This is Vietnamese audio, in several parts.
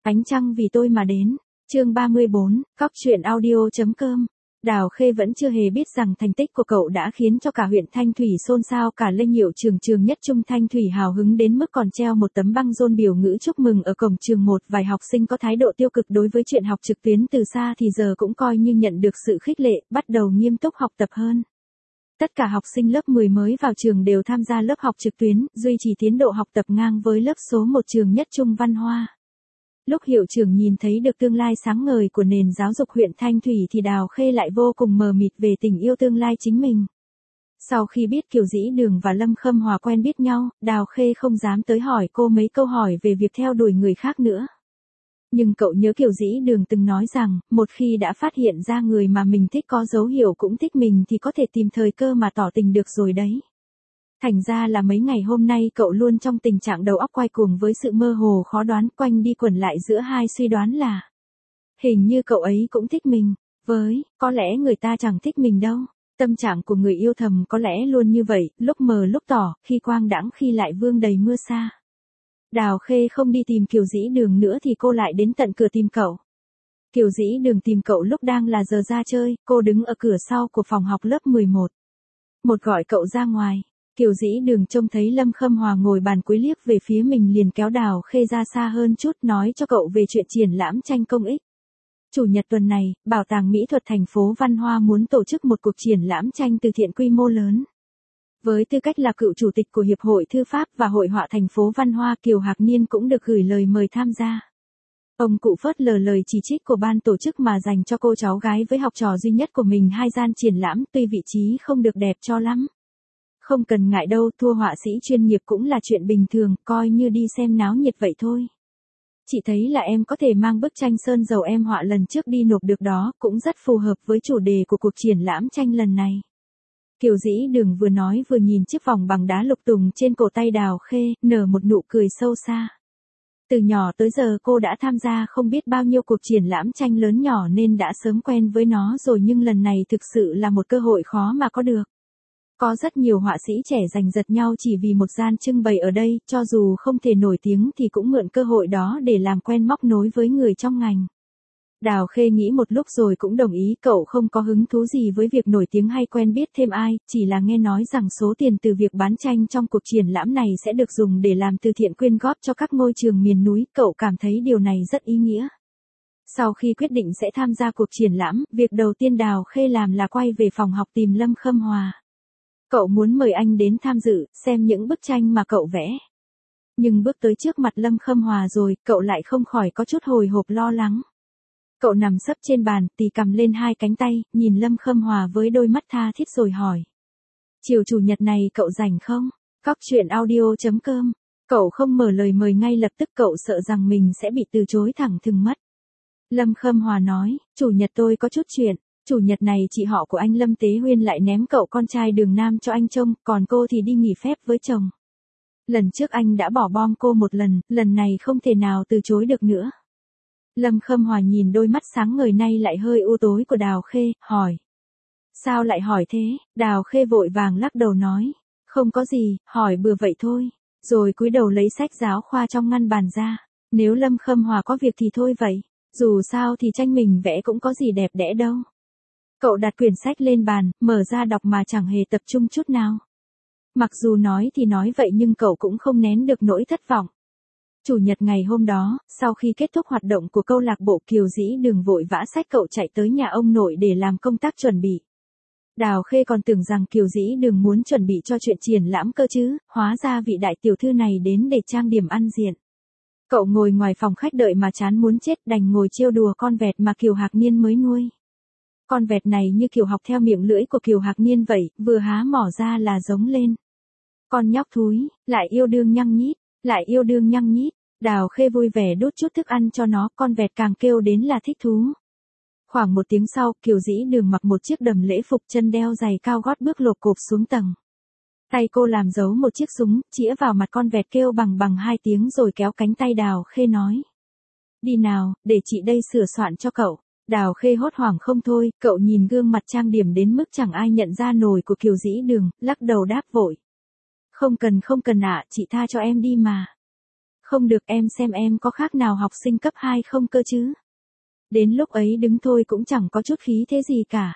Ánh trăng vì tôi mà đến. Chương 34, Cóc truyện audio.com. Đào Khê vẫn chưa hề biết rằng thành tích của cậu đã khiến cho cả huyện Thanh Thủy xôn xao, cả Lê Nhiệu trường nhất trung Thanh Thủy hào hứng đến mức còn treo một tấm băng rôn biểu ngữ chúc mừng ở cổng trường. Một vài học sinh có thái độ tiêu cực đối với chuyện học trực tuyến từ xa thì giờ cũng coi như nhận được sự khích lệ, bắt đầu nghiêm túc học tập hơn. Tất cả học sinh lớp 10 mới vào trường đều tham gia lớp học trực tuyến, duy trì tiến độ học tập ngang với lớp số 1 trường nhất trung Văn Hoa. Lúc hiệu trưởng nhìn thấy được tương lai sáng ngời của nền giáo dục huyện Thanh Thủy thì Đào Khê lại vô cùng mờ mịt về tình yêu tương lai chính mình. Sau khi biết Kiều Dĩ Đường và Lâm Khâm Hòa quen biết nhau, Đào Khê không dám tới hỏi cô mấy câu hỏi về việc theo đuổi người khác nữa. Nhưng cậu nhớ Kiều Dĩ Đường từng nói rằng, một khi đã phát hiện ra người mà mình thích có dấu hiệu cũng thích mình thì có thể tìm thời cơ mà tỏ tình được rồi đấy. Thành ra là mấy ngày hôm nay cậu luôn trong tình trạng đầu óc quay cuồng với sự mơ hồ khó đoán, quanh đi quẩn lại giữa hai suy đoán là hình như cậu ấy cũng thích mình, có lẽ người ta chẳng thích mình đâu. Tâm trạng của người yêu thầm có lẽ luôn như vậy, lúc mờ lúc tỏ, khi quang đãng khi lại vương đầy mưa sa. Đào Khê không đi tìm Kiều Dĩ Đường nữa thì cô lại đến tận cửa tìm cậu. Kiều Dĩ Đường tìm cậu lúc đang là giờ ra chơi, cô đứng ở cửa sau của phòng học lớp 11. Một gọi cậu ra ngoài. Kiều Dĩ Đường trông thấy Lâm Khâm Hòa ngồi bàn cuối liếc về phía mình liền kéo Đào Khê ra xa hơn chút, nói cho cậu về chuyện triển lãm tranh công ích. Chủ nhật tuần này, Bảo tàng Mỹ thuật thành phố Văn Hoa muốn tổ chức một cuộc triển lãm tranh từ thiện quy mô lớn. Với tư cách là cựu chủ tịch của Hiệp hội Thư pháp và Hội họa thành phố Văn Hoa, Kiều Hạc Niên cũng được gửi lời mời tham gia. Ông cụ phớt lờ lời chỉ trích của ban tổ chức mà dành cho cô cháu gái với học trò duy nhất của mình hai gian triển lãm, tuy vị trí không được đẹp cho lắm. Không cần ngại đâu, thua họa sĩ chuyên nghiệp cũng là chuyện bình thường, coi như đi xem náo nhiệt vậy thôi. Chị thấy là em có thể mang bức tranh sơn dầu em họa lần trước đi nộp được đó, cũng rất phù hợp với chủ đề của cuộc triển lãm tranh lần này. Kiều Dĩ Đường vừa nói vừa nhìn chiếc vòng bằng đá lục tùng trên cổ tay Đào Khê, nở một nụ cười sâu xa. Từ nhỏ tới giờ cô đã tham gia không biết bao nhiêu cuộc triển lãm tranh lớn nhỏ nên đã sớm quen với nó rồi, nhưng lần này thực sự là một cơ hội khó mà có được. Có rất nhiều họa sĩ trẻ giành giật nhau chỉ vì một gian trưng bày ở đây, cho dù không thể nổi tiếng thì cũng mượn cơ hội đó để làm quen móc nối với người trong ngành. Đào Khê nghĩ một lúc rồi cũng đồng ý, cậu không có hứng thú gì với việc nổi tiếng hay quen biết thêm ai, chỉ là nghe nói rằng số tiền từ việc bán tranh trong cuộc triển lãm này sẽ được dùng để làm từ thiện quyên góp cho các ngôi trường miền núi, cậu cảm thấy điều này rất ý nghĩa. Sau khi quyết định sẽ tham gia cuộc triển lãm, việc đầu tiên Đào Khê làm là quay về phòng học tìm Lâm Khâm Hòa. Cậu muốn mời anh đến tham dự, xem những bức tranh mà cậu vẽ. Nhưng bước tới trước mặt Lâm Khâm Hòa rồi, cậu lại không khỏi có chút hồi hộp lo lắng. Cậu nằm sấp trên bàn, tì cầm lên hai cánh tay, nhìn Lâm Khâm Hòa với đôi mắt tha thiết rồi hỏi. Chiều chủ nhật này cậu rảnh không? Cóc truyện audio.com. Cậu không mở lời mời ngay lập tức, cậu sợ rằng mình sẽ bị từ chối thẳng thừng mất. Lâm Khâm Hòa nói, chủ nhật tôi có chút chuyện. Chủ nhật này chị họ của anh Lâm Tế Huyên lại ném cậu con trai Đường Nam cho anh trông, còn cô thì đi nghỉ phép với chồng. Lần trước anh đã bỏ bom cô một lần này không thể nào từ chối được nữa. Lâm Khâm Hòa nhìn đôi mắt sáng ngời nay lại hơi u tối của Đào Khê, hỏi. Sao lại hỏi thế? Đào Khê vội vàng lắc đầu nói. Không có gì, hỏi bừa vậy thôi. Rồi cúi đầu lấy sách giáo khoa trong ngăn bàn ra. Nếu Lâm Khâm Hòa có việc thì thôi vậy. Dù sao thì tranh mình vẽ cũng có gì đẹp đẽ đâu. Cậu đặt quyển sách lên bàn, mở ra đọc mà chẳng hề tập trung chút nào. Mặc dù nói thì nói vậy nhưng cậu cũng không nén được nỗi thất vọng. Chủ nhật ngày hôm đó, sau khi kết thúc hoạt động của câu lạc bộ, Kiều Dĩ Đường vội vã xách cậu chạy tới nhà ông nội để làm công tác chuẩn bị. Đào Khê còn tưởng rằng Kiều Dĩ Đường muốn chuẩn bị cho chuyện triển lãm cơ chứ, hóa ra vị đại tiểu thư này đến để trang điểm ăn diện. Cậu ngồi ngoài phòng khách đợi mà chán muốn chết, đành ngồi trêu đùa con vẹt mà Kiều Hạc Niên mới nuôi. Con vẹt này như kiểu học theo miệng lưỡi của Kiều Hạc Niên vậy, vừa há mỏ ra là giống lên. Con nhóc thúi, lại yêu đương nhăng nhít. Đào Khê vui vẻ đút chút thức ăn cho nó, con vẹt càng kêu đến là thích thú. Khoảng một tiếng sau, Kiều Dĩ Đường mặc một chiếc đầm lễ phục, chân đeo giày cao gót bước lộp cộp xuống tầng. Tay cô làm dấu một chiếc súng, chĩa vào mặt con vẹt kêu bằng hai tiếng rồi kéo cánh tay Đào Khê nói. Đi nào, để chị đây sửa soạn cho cậu. Đào Khê hốt hoảng không thôi, cậu nhìn gương mặt trang điểm đến mức chẳng ai nhận ra nổi của Kiều Dĩ Đường, lắc đầu đáp vội. Không cần ạ, chị tha cho em đi mà. Không được, em xem em có khác nào học sinh cấp 2 không cơ chứ. Đến lúc ấy đứng thôi cũng chẳng có chút khí thế gì cả.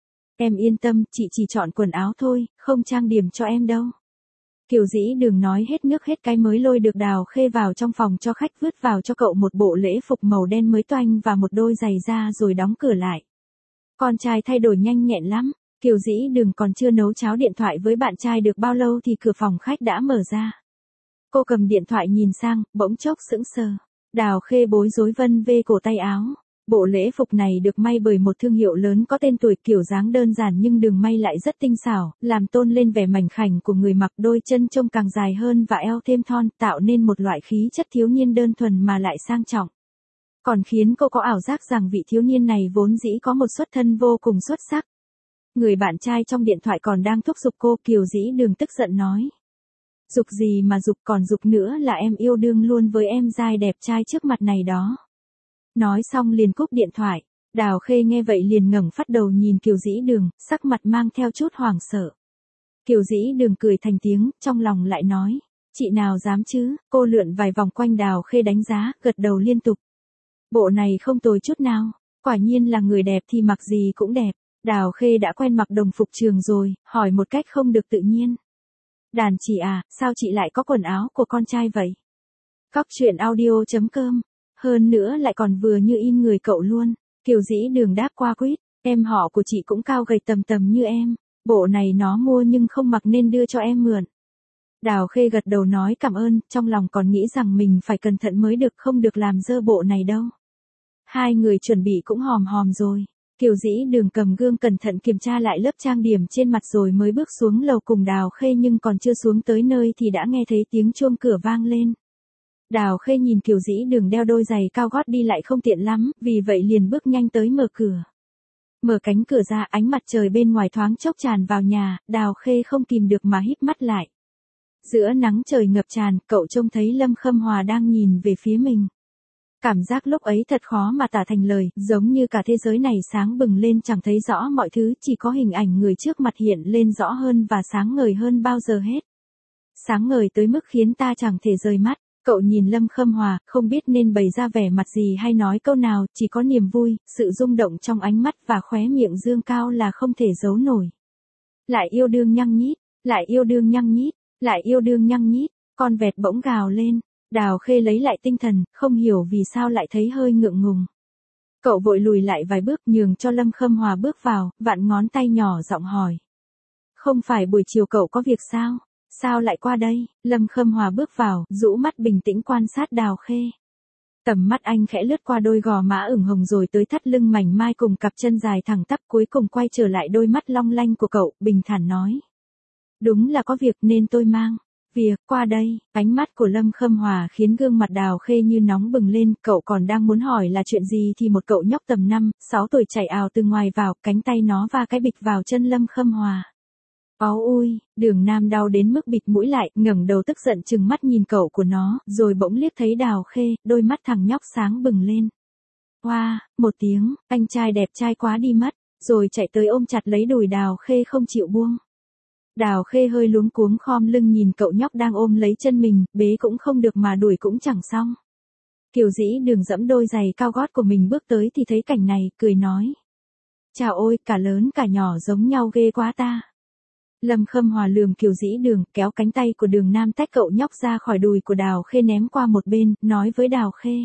Em yên tâm, chị chỉ chọn quần áo thôi, không trang điểm cho em đâu. Kiều Dĩ Đường nói hết nước hết cái mới lôi được Đào Khê vào trong phòng cho khách, vứt vào cho cậu một bộ lễ phục màu đen mới toanh và một đôi giày da rồi đóng cửa lại. Con trai thay đổi nhanh nhẹn lắm, Kiều Dĩ Đường còn chưa nấu cháo điện thoại với bạn trai được bao lâu thì cửa phòng khách đã mở ra. Cô cầm điện thoại nhìn sang, bỗng chốc sững sờ. Đào Khê bối rối vân vê cổ tay áo. Bộ lễ phục này được may bởi một thương hiệu lớn có tên tuổi, kiểu dáng đơn giản nhưng đường may lại rất tinh xảo, làm tôn lên vẻ mảnh khảnh của người mặc, đôi chân trông càng dài hơn và eo thêm thon, tạo nên một loại khí chất thiếu niên đơn thuần mà lại sang trọng. Còn khiến cô có ảo giác rằng vị thiếu niên này vốn dĩ có một xuất thân vô cùng xuất sắc. Người bạn trai trong điện thoại còn đang thúc giục cô, Kiều Dĩ Đường tức giận nói. Giục gì mà giục, còn giục nữa là em yêu đương luôn với em giai đẹp trai trước mặt này đó. Nói xong liền cúp điện thoại. Đào Khê nghe vậy liền ngẩng phát đầu nhìn Kiều Dĩ Đường, sắc mặt mang theo chút hoảng sợ. Kiều Dĩ Đường cười thành tiếng, trong lòng lại nói, chị nào dám chứ. Cô lượn vài vòng quanh Đào Khê đánh giá, gật đầu liên tục. Bộ này không tồi chút nào, quả nhiên là người đẹp thì mặc gì cũng đẹp. Đào Khê đã quen mặc đồng phục trường rồi, hỏi một cách không được tự nhiên. Đàn chị à, sao chị lại có quần áo của con trai vậy? Cóc truyện audio.com. Hơn nữa lại còn vừa như in người cậu luôn. Kiều Dĩ Đường đáp qua quýt, em họ của chị cũng cao gầy tầm tầm như em. Bộ này nó mua nhưng không mặc nên đưa cho em mượn. Đào Khê gật đầu nói cảm ơn, trong lòng còn nghĩ rằng mình phải cẩn thận mới được, không được làm dơ bộ này đâu. Hai người chuẩn bị cũng hòm hòm rồi. Kiều Dĩ Đường cầm gương cẩn thận kiểm tra lại lớp trang điểm trên mặt rồi mới bước xuống lầu cùng Đào Khê, nhưng còn chưa xuống tới nơi thì đã nghe thấy tiếng chuông cửa vang lên. Đào Khê nhìn Kiều Dĩ Đường đeo đôi giày cao gót đi lại không tiện lắm, vì vậy liền bước nhanh tới mở cửa. Mở cánh cửa ra, ánh mặt trời bên ngoài thoáng chốc tràn vào nhà, Đào Khê không kìm được mà híp mắt lại. Giữa nắng trời ngập tràn, cậu trông thấy Lâm Khâm Hòa đang nhìn về phía mình. Cảm giác lúc ấy thật khó mà tả thành lời, giống như cả thế giới này sáng bừng lên, chẳng thấy rõ mọi thứ, chỉ có hình ảnh người trước mặt hiện lên rõ hơn và sáng ngời hơn bao giờ hết. Sáng ngời tới mức khiến ta chẳng thể rời mắt. Cậu nhìn Lâm Khâm Hòa, không biết nên bày ra vẻ mặt gì hay nói câu nào, chỉ có niềm vui, sự rung động trong ánh mắt và khóe miệng dương cao là không thể giấu nổi. Lại yêu đương nhăng nhít, lại yêu đương nhăng nhít, lại yêu đương nhăng nhít, con vẹt bỗng gào lên. Đào Khê lấy lại tinh thần, không hiểu vì sao lại thấy hơi ngượng ngùng. Cậu vội lùi lại vài bước nhường cho Lâm Khâm Hòa bước vào, vặn ngón tay nhỏ giọng hỏi. Không phải buổi chiều cậu có việc sao? Sao lại qua đây? Lâm Khâm Hòa bước vào, rũ mắt bình tĩnh quan sát Đào Khê. Tầm mắt anh khẽ lướt qua đôi gò má ửng hồng rồi tới thắt lưng mảnh mai cùng cặp chân dài thẳng tắp, cuối cùng quay trở lại đôi mắt long lanh của cậu, bình thản nói. Đúng là có việc nên tôi mang. Việc, qua đây. Ánh mắt của Lâm Khâm Hòa khiến gương mặt Đào Khê như nóng bừng lên, cậu còn đang muốn hỏi là chuyện gì thì một cậu nhóc tầm 5-6 tuổi chạy ào từ ngoài vào, cánh tay nó va cái bịch vào chân Lâm Khâm Hòa. Áu ui, Đường Nam đau đến mức bịt mũi lại, ngẩng đầu tức giận trừng mắt nhìn cậu của nó, rồi bỗng liếc thấy Đào Khê, đôi mắt thằng nhóc sáng bừng lên. Hoa, một tiếng, anh trai đẹp trai quá đi mất, rồi chạy tới ôm chặt lấy đùi Đào Khê không chịu buông. Đào Khê hơi luống cuống khom lưng nhìn cậu nhóc đang ôm lấy chân mình, bế cũng không được mà đuổi cũng chẳng xong. Kiều Dĩ Đường dẫm đôi giày cao gót của mình bước tới thì thấy cảnh này, cười nói. Chào ôi, cả lớn cả nhỏ giống nhau ghê quá ta. Lâm Khâm Hòa lườm Kiều Dĩ Đường, kéo cánh tay của Đường Nam tách cậu nhóc ra khỏi đùi của Đào Khê ném qua một bên, nói với Đào Khê.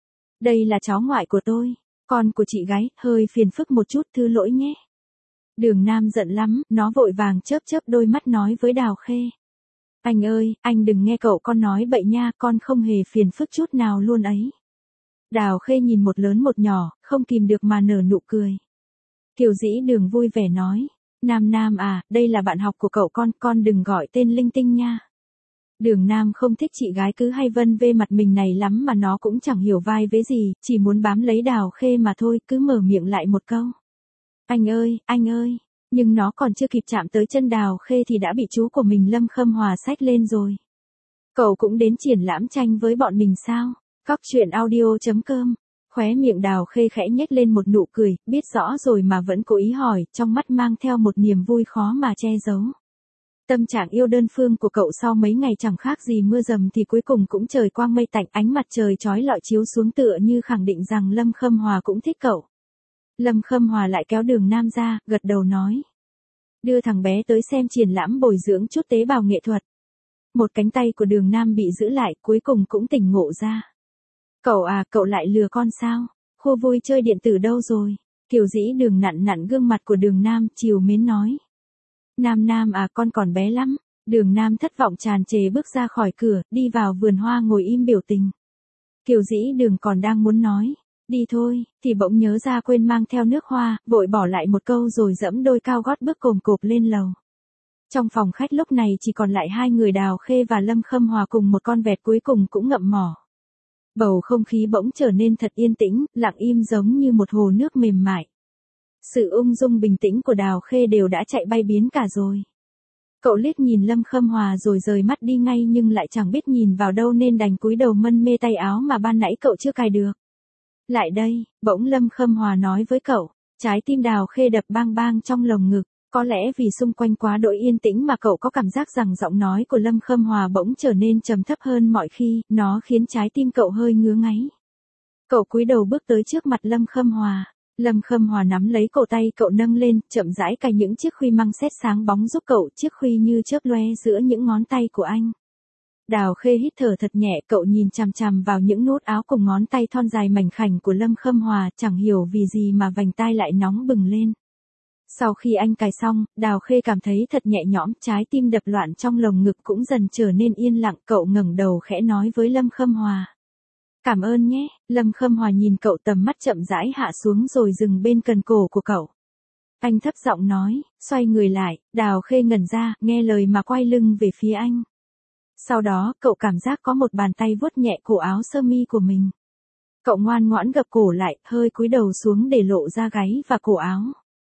Đây là cháu ngoại của tôi, con của chị gái, hơi phiền phức một chút, thứ lỗi nhé. Đường Nam giận lắm, nó vội vàng chớp chớp đôi mắt nói với Đào Khê. Anh ơi, anh đừng nghe cậu con nói bậy nha, con không hề phiền phức chút nào luôn ấy. Đào Khê nhìn một lớn một nhỏ, không kìm được mà nở nụ cười. Kiều Dĩ Đường vui vẻ nói. Nam à, đây là bạn học của cậu con đừng gọi tên linh tinh nha. Đường Nam không thích chị gái cứ hay vân vê mặt mình này lắm mà nó cũng chẳng hiểu vai vế gì, chỉ muốn bám lấy Đào Khê mà thôi, cứ mở miệng lại một câu. Anh ơi, nhưng nó còn chưa kịp chạm tới chân Đào Khê thì đã bị chú của mình Lâm Khâm Hòa xách lên rồi. Cậu cũng đến triển lãm tranh với bọn mình sao? Cóc truyện audio.com. Khóe miệng Đào Khê khẽ nhếch lên một nụ cười, biết rõ rồi mà vẫn cố ý hỏi, trong mắt mang theo một niềm vui khó mà che giấu. Tâm trạng yêu đơn phương của cậu sau mấy ngày chẳng khác gì mưa dầm thì cuối cùng cũng trời quang mây tạnh, ánh mặt trời chói lọi chiếu xuống tựa như khẳng định rằng Lâm Khâm Hòa cũng thích cậu. Lâm Khâm Hòa lại kéo Đường Nam ra, gật đầu nói. Đưa thằng bé tới xem triển lãm bồi dưỡng chút tế bào nghệ thuật. Một cánh tay của Đường Nam bị giữ lại, cuối cùng cũng tỉnh ngộ ra. Cậu à, cậu lại lừa con sao? Khu vui chơi điện tử đâu rồi? Kiều Dĩ Đường nặn nặn gương mặt của Đường Nam, trìu mến nói. Nam Nam à, con còn bé lắm. Đường Nam thất vọng tràn trề bước ra khỏi cửa, đi vào vườn hoa ngồi im biểu tình. Kiều Dĩ Đường còn đang muốn nói, đi thôi, thì bỗng nhớ ra quên mang theo nước hoa, vội bỏ lại một câu rồi giẫm đôi cao gót bước cồm cộp lên lầu. Trong phòng khách lúc này chỉ còn lại hai người Đào Khê và Lâm Khâm Hòa cùng một con vẹt cuối cùng cũng ngậm mỏ. Bầu không khí bỗng trở nên thật yên tĩnh, lặng im giống như một hồ nước mềm mại. Sự ung dung bình tĩnh của Đào Khê đều đã chạy bay biến cả rồi. Cậu liếc nhìn Lâm Khâm Hòa rồi rời mắt đi ngay nhưng lại chẳng biết nhìn vào đâu nên đành cúi đầu mân mê tay áo mà ban nãy cậu chưa cài được. Lại đây, bỗng Lâm Khâm Hòa nói với cậu, trái tim Đào Khê đập bang bang trong lồng ngực. Có lẽ vì xung quanh quá đỗi yên tĩnh mà cậu có cảm giác rằng giọng nói của Lâm Khâm Hòa bỗng trở nên trầm thấp hơn mọi khi, nó khiến trái tim cậu hơi ngứa ngáy. Cậu cúi đầu bước tới trước mặt Lâm Khâm Hòa. Lâm Khâm Hòa nắm lấy cổ tay cậu nâng lên, chậm rãi cài những chiếc khuy măng sét sáng bóng giúp cậu, chiếc khuy như chớp loe giữa những ngón tay của anh. Đào Khê hít thở thật nhẹ, cậu nhìn chằm chằm vào những nút áo cùng ngón tay thon dài mảnh khảnh của Lâm Khâm Hòa, chẳng hiểu vì gì mà vành tai lại nóng bừng lên. Sau khi anh cài xong, Đào Khê cảm thấy thật nhẹ nhõm, trái tim đập loạn trong lồng ngực cũng dần trở nên yên lặng, cậu ngẩng đầu khẽ nói với Lâm Khâm Hòa. Cảm ơn nhé. Lâm Khâm Hòa nhìn cậu, tầm mắt chậm rãi hạ xuống rồi dừng bên cần cổ của cậu. Anh thấp giọng nói, xoay người lại, Đào Khê ngẩn ra, nghe lời mà quay lưng về phía anh. Sau đó, cậu cảm giác có một bàn tay vuốt nhẹ cổ áo sơ mi của mình. Cậu ngoan ngoãn gập cổ lại, hơi cúi đầu xuống để lộ ra gáy và cổ áo.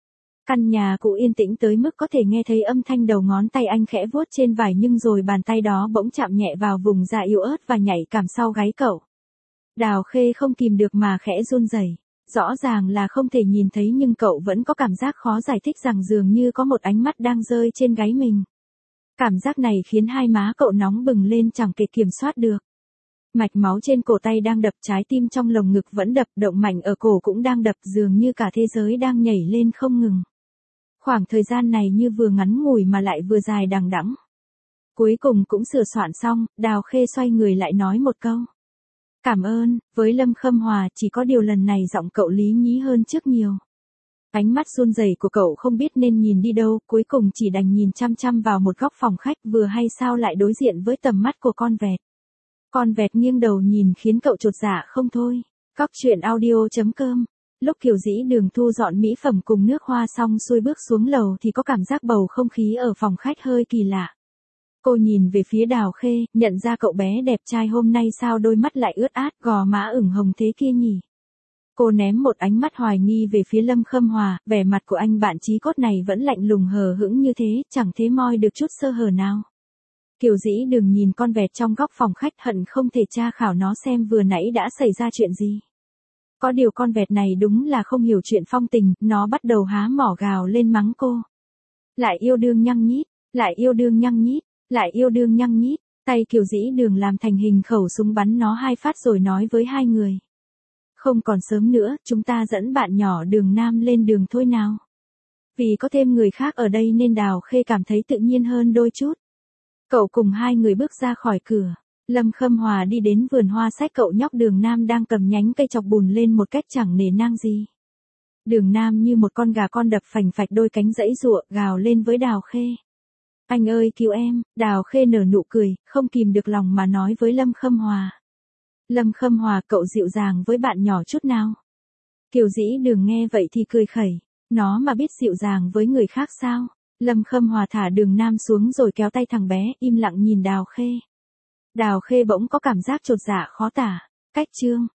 Căn nhà cũ yên tĩnh tới mức có thể nghe thấy âm thanh đầu ngón tay anh khẽ vuốt trên vải, nhưng rồi bàn tay đó bỗng chạm nhẹ vào vùng da yếu ớt và nhạy cảm sau gáy cậu. Đào Khê không kìm được mà khẽ run rẩy. Rõ ràng là không thể nhìn thấy nhưng cậu vẫn có cảm giác khó giải thích rằng dường như có một ánh mắt đang rơi trên gáy mình. Cảm giác này khiến hai má cậu nóng bừng lên chẳng thể kiểm soát được. Mạch máu trên cổ tay đang đập, trái tim trong lồng ngực vẫn đập, động mạch ở cổ cũng đang đập, dường như cả thế giới đang nhảy lên không ngừng. Khoảng thời gian này như vừa ngắn ngủi mà lại vừa dài đằng đẵng. Cuối cùng cũng sửa soạn xong, Đào Khê xoay người lại nói một câu. Cảm ơn, với Lâm Khâm Hòa, chỉ có điều lần này giọng cậu lý nhí hơn trước nhiều. Ánh mắt run rẩy của cậu không biết nên nhìn đi đâu, cuối cùng chỉ đành nhìn chăm chăm vào một góc phòng khách, vừa hay sao lại đối diện với tầm mắt của con vẹt. Con vẹt nghiêng đầu nhìn khiến cậu chột dạ không thôi. Cóc truyện audio.com. Lúc Kiều Dĩ Đường thu dọn mỹ phẩm cùng nước hoa xong xuôi bước xuống lầu thì có cảm giác bầu không khí ở phòng khách hơi kỳ lạ. Cô nhìn về phía Đào Khê, nhận ra cậu bé đẹp trai hôm nay sao đôi mắt lại ướt át, gò má ửng hồng thế kia nhỉ. Cô ném một ánh mắt hoài nghi về phía Lâm Khâm Hòa, vẻ mặt của anh bạn chí cốt này vẫn lạnh lùng hờ hững như thế, chẳng thế moi được chút sơ hở nào. Kiều Dĩ Đường nhìn con vẹt trong góc phòng khách, hận không thể tra khảo nó xem vừa nãy đã xảy ra chuyện gì. Có điều con vẹt này đúng là không hiểu chuyện phong tình, nó bắt đầu há mỏ gào lên mắng cô. Lại yêu đương nhăng nhít, lại yêu đương nhăng nhít, lại yêu đương nhăng nhít. Tay Kiều Dĩ Đường làm thành hình khẩu súng bắn nó 2 phát rồi nói với hai người. Không còn sớm nữa, chúng ta dẫn bạn nhỏ Đường Nam lên đường thôi nào. Vì có thêm người khác ở đây nên Đào Khê cảm thấy tự nhiên hơn đôi chút. Cậu cùng hai người bước ra khỏi cửa. Lâm Khâm Hòa đi đến vườn hoa xách cậu nhóc Đường Nam đang cầm nhánh cây chọc bùn lên một cách chẳng nể nang gì. Đường Nam như một con gà con đập phành phạch đôi cánh giãy giụa, gào lên với Đào Khê. Anh ơi cứu em. Đào Khê nở nụ cười, không kìm được lòng mà nói với Lâm Khâm Hòa. Lâm Khâm Hòa, cậu dịu dàng với bạn nhỏ chút nào. Kiều Dĩ Đường nghe vậy thì cười khẩy. Nó mà biết dịu dàng với người khác sao? Lâm Khâm Hòa thả Đường Nam xuống rồi kéo tay thằng bé, im lặng nhìn Đào Khê. Đào Khê bỗng có cảm giác chột dạ khó tả. Cách chương.